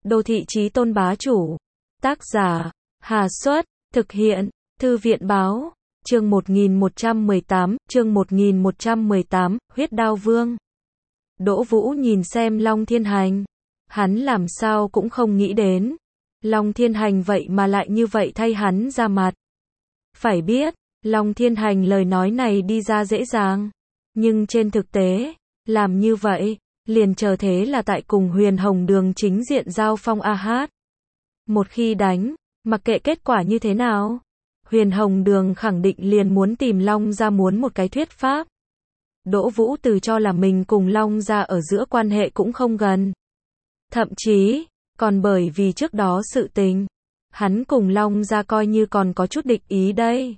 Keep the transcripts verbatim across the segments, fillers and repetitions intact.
Đô thị chí tôn bá chủ. Tác giả, Hà Xuất, thực hiện, Thư viện Báo, chương một nghìn một trăm mười tám, chương một nghìn một trăm mười tám, huyết đao vương. Đỗ Vũ nhìn xem Long Thiên Hành. Hắn làm sao cũng không nghĩ đến. Long Thiên Hành vậy mà lại như vậy thay hắn ra mặt. Phải biết, Long Thiên Hành lời nói này đi ra dễ dàng. Nhưng trên thực tế, làm như vậy, liền chờ thế là tại cùng Huyền Hồng Đường chính diện giao phong a hát. Một khi đánh, mặc kệ kết quả như thế nào, Huyền Hồng Đường khẳng định liền muốn tìm Long gia muốn một cái thuyết pháp. Đỗ Vũ từ cho là mình cùng Long gia ở giữa quan hệ cũng không gần. Thậm chí, còn bởi vì trước đó sự tình, hắn cùng Long gia coi như còn có chút địch ý đây.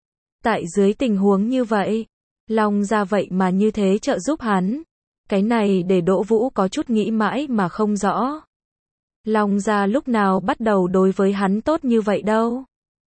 Tại dưới tình huống như vậy, Long gia vậy mà như thế trợ giúp hắn. Cái này để Đỗ Vũ có chút nghĩ mãi mà không rõ. Long gia lúc nào bắt đầu đối với hắn tốt như vậy đâu.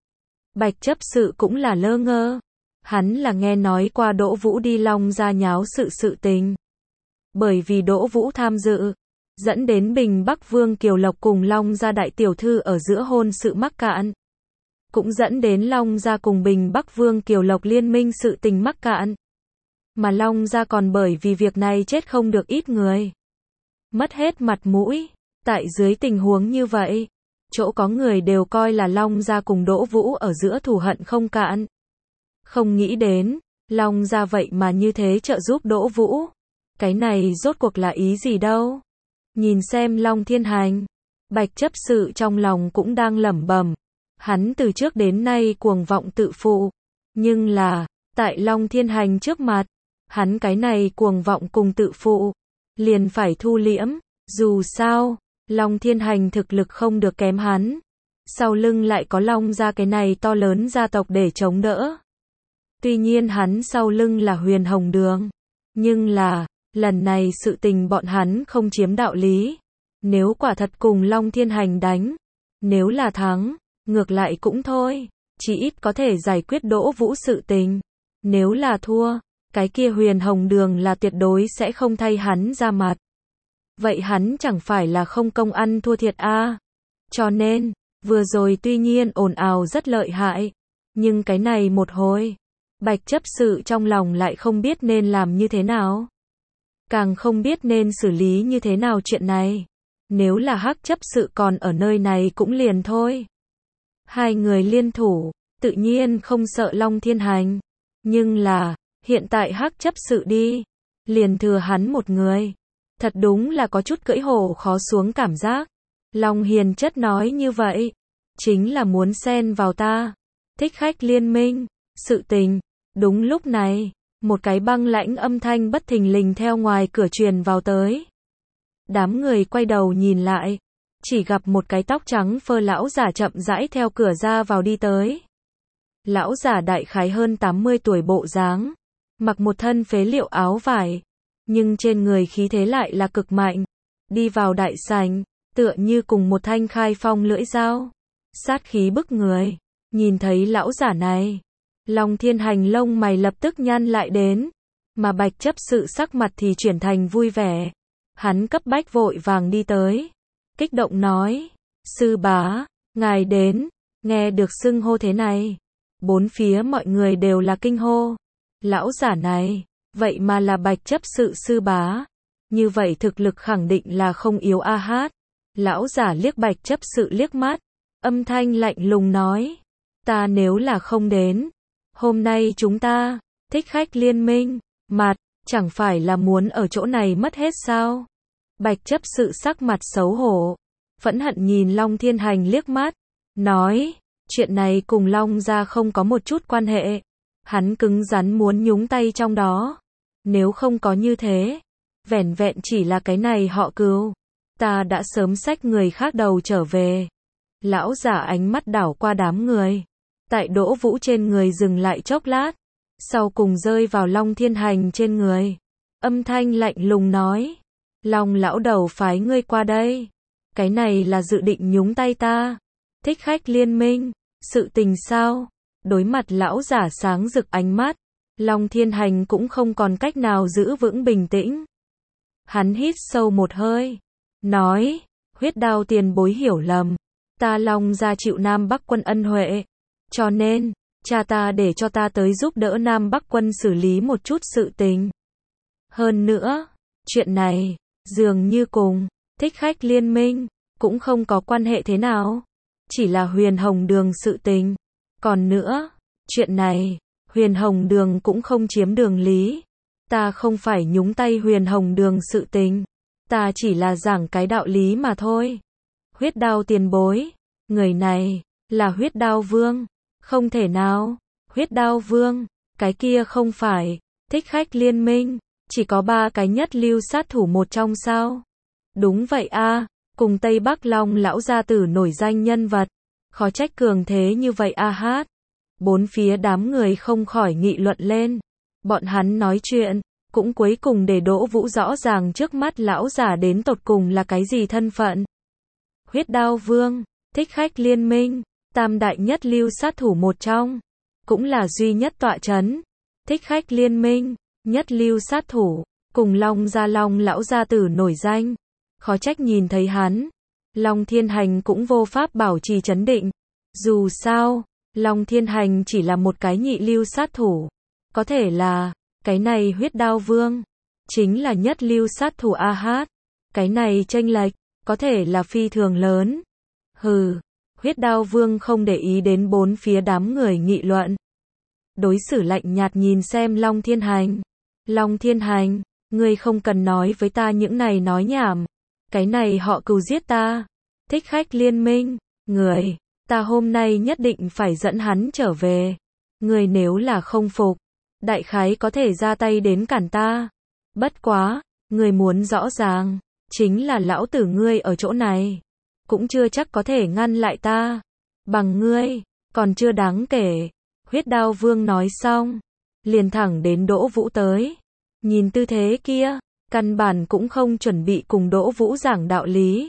Bạch chấp sự cũng là lơ ngơ. Hắn là nghe nói qua Đỗ Vũ đi Long gia nháo sự sự tình. Bởi vì Đỗ Vũ tham dự, dẫn đến Bình Bắc Vương Kiều Lộc cùng Long gia đại tiểu thư ở giữa hôn sự mắc cạn. Cũng dẫn đến Long gia cùng Bình Bắc Vương Kiều Lộc liên minh sự tình mắc cạn. Mà Long gia còn bởi vì việc này chết không được ít người. Mất hết mặt mũi. Tại dưới tình huống như vậy, chỗ có người đều coi là Long gia cùng Đỗ Vũ ở giữa thù hận không cạn. Không nghĩ đến, Long gia vậy mà như thế trợ giúp Đỗ Vũ. Cái này rốt cuộc là ý gì đâu. Nhìn xem Long Thiên Hành, Bạch chấp sự trong lòng cũng đang lẩm bẩm. Hắn từ trước đến nay cuồng vọng tự phụ. Nhưng là, tại Long Thiên Hành trước mặt, hắn cái này cuồng vọng cùng tự phụ, liền phải thu liễm. Dù sao, Long Thiên Hành thực lực không được kém hắn. Sau lưng lại có Long gia cái này to lớn gia tộc để chống đỡ. Tuy nhiên hắn sau lưng là Huyền Hồng Đường. Nhưng là, lần này sự tình bọn hắn không chiếm đạo lý. Nếu quả thật cùng Long Thiên Hành đánh, nếu là thắng, ngược lại cũng thôi. Chỉ ít có thể giải quyết Đỗ Vũ sự tình. Nếu là thua, cái kia Huyền Hồng Đường là tuyệt đối sẽ không thay hắn ra mặt. Vậy hắn chẳng phải là không công ăn thua thiệt a? À? Cho nên, vừa rồi tuy nhiên ồn ào rất lợi hại, nhưng cái này một hồi, Bạch chấp sự trong lòng lại không biết nên làm như thế nào. Càng không biết nên xử lý như thế nào chuyện này. Nếu là Hắc chấp sự còn ở nơi này cũng liền thôi. Hai người liên thủ, tự nhiên không sợ Long Thiên Hành. Nhưng là, hiện tại Hắc chấp sự đi, liền thừa hắn một người. Thật đúng là có chút cưỡi hổ khó xuống cảm giác. Long Hiền chất nói như vậy, chính là muốn xen vào ta. Thích khách liên minh, sự tình. Đúng lúc này, một cái băng lãnh âm thanh bất thình lình theo ngoài cửa truyền vào tới. Đám người quay đầu nhìn lại, chỉ gặp một cái tóc trắng phơ lão giả chậm rãi theo cửa ra vào đi tới. Lão giả đại khái hơn tám mươi tuổi bộ dáng, mặc một thân phế liệu áo vải. Nhưng trên người khí thế lại là cực mạnh. Đi vào đại sảnh, tựa như cùng một thanh khai phong lưỡi dao. Sát khí bức người. Nhìn thấy lão giả này, Long Thiên Hành lông mày lập tức nhăn lại đến. Mà Bạch chấp sự sắc mặt thì chuyển thành vui vẻ. Hắn cấp bách vội vàng đi tới. Kích động nói, sư bá, ngài đến. Nghe được xưng hô thế này, bốn phía mọi người đều là kinh hô. Lão giả này, vậy mà là Bạch chấp sự sư bá. Như vậy thực lực khẳng định là không yếu a hát. Lão giả liếc Bạch chấp sự liếc mắt. Âm thanh lạnh lùng nói. Ta nếu là không đến. Hôm nay chúng ta, thích khách liên minh, mặt, chẳng phải là muốn ở chỗ này mất hết sao? Bạch chấp sự sắc mặt xấu hổ. Phẫn hận nhìn Long Thiên Hành liếc mắt. Nói, chuyện này cùng Long gia không có một chút quan hệ. Hắn cứng rắn muốn nhúng tay trong đó. Nếu không có như thế, vẻn vẹn chỉ là cái này họ Cừu, ta đã sớm xách người khác đầu trở về. Lão giả ánh mắt đảo qua đám người, tại Đỗ Vũ trên người dừng lại chốc lát, sau cùng rơi vào Long Thiên Hành trên người. Âm thanh lạnh lùng nói, Long lão đầu phái ngươi qua đây. Cái này là dự định nhúng tay ta. Thích khách liên minh, sự tình sao? Đối mặt lão giả sáng rực ánh mắt, Long Thiên Hành cũng không còn cách nào giữ vững bình tĩnh. Hắn hít sâu một hơi, nói, Huyết Đao tiền bối hiểu lầm. Ta Long gia chịu Nam Bắc quân ân huệ. Cho nên, cha ta để cho ta tới giúp đỡ Nam Bắc quân xử lý một chút sự tình. Hơn nữa, chuyện này, dường như cùng Thích Khách Liên Minh, cũng không có quan hệ thế nào. Chỉ là Huyền Hồng Đường sự tình. Còn nữa, chuyện này, Huyền Hồng Đường cũng không chiếm đường lý. Ta không phải nhúng tay Huyền Hồng Đường sự tình. Ta chỉ là giảng cái đạo lý mà thôi. Huyết Đao tiền bối, người này, là Huyết Đao Vương. Không thể nào, Huyết Đao Vương, cái kia không phải, Thích Khách Liên Minh, chỉ có ba cái nhất lưu sát thủ một trong sao? Đúng vậy a, cùng Tây Bắc Long lão gia tử nổi danh nhân vật, khó trách cường thế như vậy a hát. Bốn phía đám người không khỏi nghị luận lên. Bọn hắn nói chuyện, cũng cuối cùng để Đỗ Vũ rõ ràng trước mắt lão giả đến tột cùng là cái gì thân phận. Huyết Đao Vương, Thích Khách Liên Minh, tam đại nhất lưu sát thủ một trong, cũng là duy nhất tọa chấn. Thích Khách Liên Minh, nhất lưu sát thủ, cùng Long gia Long lão gia tử nổi danh. Khó trách nhìn thấy hắn, Long Thiên Hành cũng vô pháp bảo trì trấn định. Dù sao, Long Thiên Hành chỉ là một cái nhị lưu sát thủ. Có thể là, cái này Huyết Đao Vương, chính là nhất lưu sát thủ a hát. Cái này chênh lệch, có thể là phi thường lớn. Hừ, Huyết Đao Vương không để ý đến bốn phía đám người nghị luận. Đối xử lạnh nhạt nhìn xem Long Thiên Hành. Long Thiên Hành, ngươi không cần nói với ta những này nói nhảm. Cái này họ cừu giết ta. Thích Khách Liên Minh, người, ta hôm nay nhất định phải dẫn hắn trở về. Người nếu là không phục, đại khái có thể ra tay đến cản ta. Bất quá, người muốn rõ ràng, chính là lão tử ngươi ở chỗ này, cũng chưa chắc có thể ngăn lại ta. Bằng ngươi, còn chưa đáng kể. Huyết Đao Vương nói xong, liền thẳng đến Đỗ Vũ tới. Nhìn tư thế kia, căn bản cũng không chuẩn bị cùng Đỗ Vũ giảng đạo lý.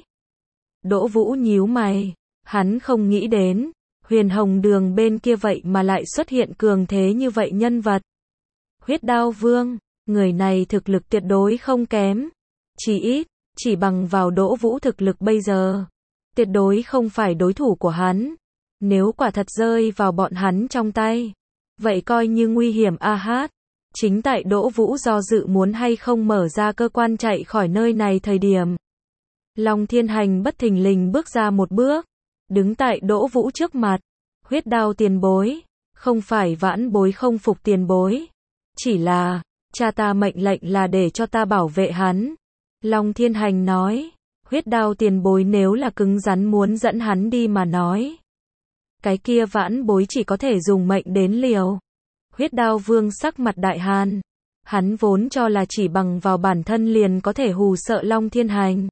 Đỗ Vũ nhíu mày, hắn không nghĩ đến, Huyền Hồng Đường bên kia vậy mà lại xuất hiện cường thế như vậy nhân vật. Huyết Đao Vương, người này thực lực tuyệt đối không kém. Chỉ ít, chỉ bằng vào Đỗ Vũ thực lực bây giờ, tuyệt đối không phải đối thủ của hắn. Nếu quả thật rơi vào bọn hắn trong tay, vậy coi như nguy hiểm a hát. Chính tại Đỗ Vũ do dự muốn hay không mở ra cơ quan chạy khỏi nơi này thời điểm, Long Thiên Hành bất thình lình bước ra một bước, đứng tại Đỗ Vũ trước mặt. Huyết Đao tiền bối, không phải vãn bối không phục tiền bối, chỉ là, cha ta mệnh lệnh là để cho ta bảo vệ hắn. Long Thiên Hành nói, Huyết Đao tiền bối nếu là cứng rắn muốn dẫn hắn đi mà nói, cái kia vãn bối chỉ có thể dùng mệnh đến liều. Huyết Đao Vương sắc mặt đại hàn, hắn vốn cho là chỉ bằng vào bản thân liền có thể hù sợ Long Thiên Hành,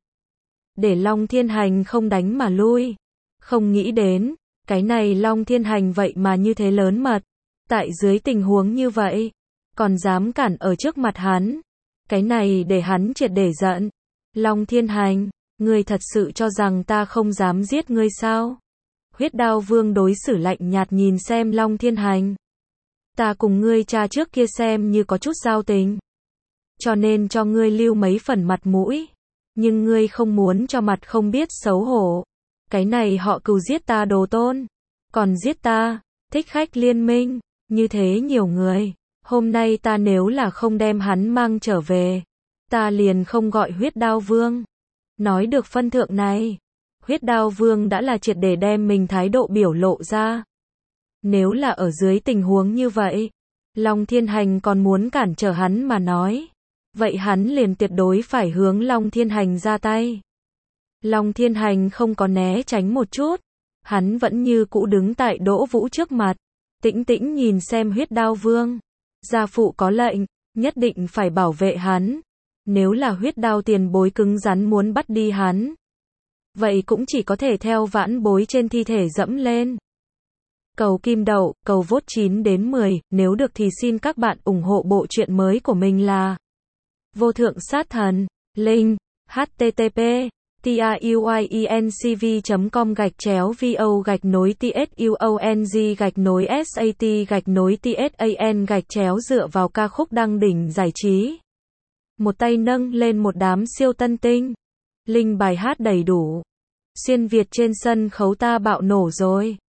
để Long Thiên Hành không đánh mà lui. Không nghĩ đến, cái này Long Thiên Hành vậy mà như thế lớn mật, tại dưới tình huống như vậy, còn dám cản ở trước mặt hắn. Cái này để hắn triệt để giận. Long Thiên Hành, ngươi thật sự cho rằng ta không dám giết ngươi sao? Huyết Đao Vương đối xử lạnh nhạt nhìn xem Long Thiên Hành. Ta cùng ngươi cha trước kia xem như có chút giao tình, cho nên cho ngươi lưu mấy phần mặt mũi, nhưng ngươi không muốn cho mặt không biết xấu hổ. Cái này họ cừu giết ta đồ tôn, còn giết ta, Thích Khách Liên Minh, như thế nhiều người. Hôm nay ta nếu là không đem hắn mang trở về, ta liền không gọi Huyết Đao Vương. Nói được phân thượng này, Huyết Đao Vương đã là triệt để đem mình thái độ biểu lộ ra. Nếu là ở dưới tình huống như vậy, Long Thiên Hành còn muốn cản trở hắn mà nói, vậy hắn liền tuyệt đối phải hướng Long Thiên Hành ra tay. Long Thiên Hành không có né tránh một chút, hắn vẫn như cũ đứng tại Đỗ Vũ trước mặt, tĩnh tĩnh nhìn xem Huyết Đao Vương. Gia phụ có lệnh, nhất định phải bảo vệ hắn. Nếu là Huyết Đao tiền bối cứng rắn muốn bắt đi hắn, vậy cũng chỉ có thể theo vãn bối trên thi thể dẫm lên. Cầu kim đậu, cầu vote chín đến mười, nếu được thì xin các bạn ủng hộ bộ truyện mới của mình là Vô Thượng Sát Thần. Link http tiuyencv chấm com gạch chéo vo gạch nối tsuong gạch nối sat gạch nối tsan gạch chéo dựa vào ca khúc đăng đỉnh giải trí. Một tay nâng lên một đám siêu tân tinh. Linh bài hát đầy đủ. Xuyên Việt trên sân khấu ta bạo nổ rồi.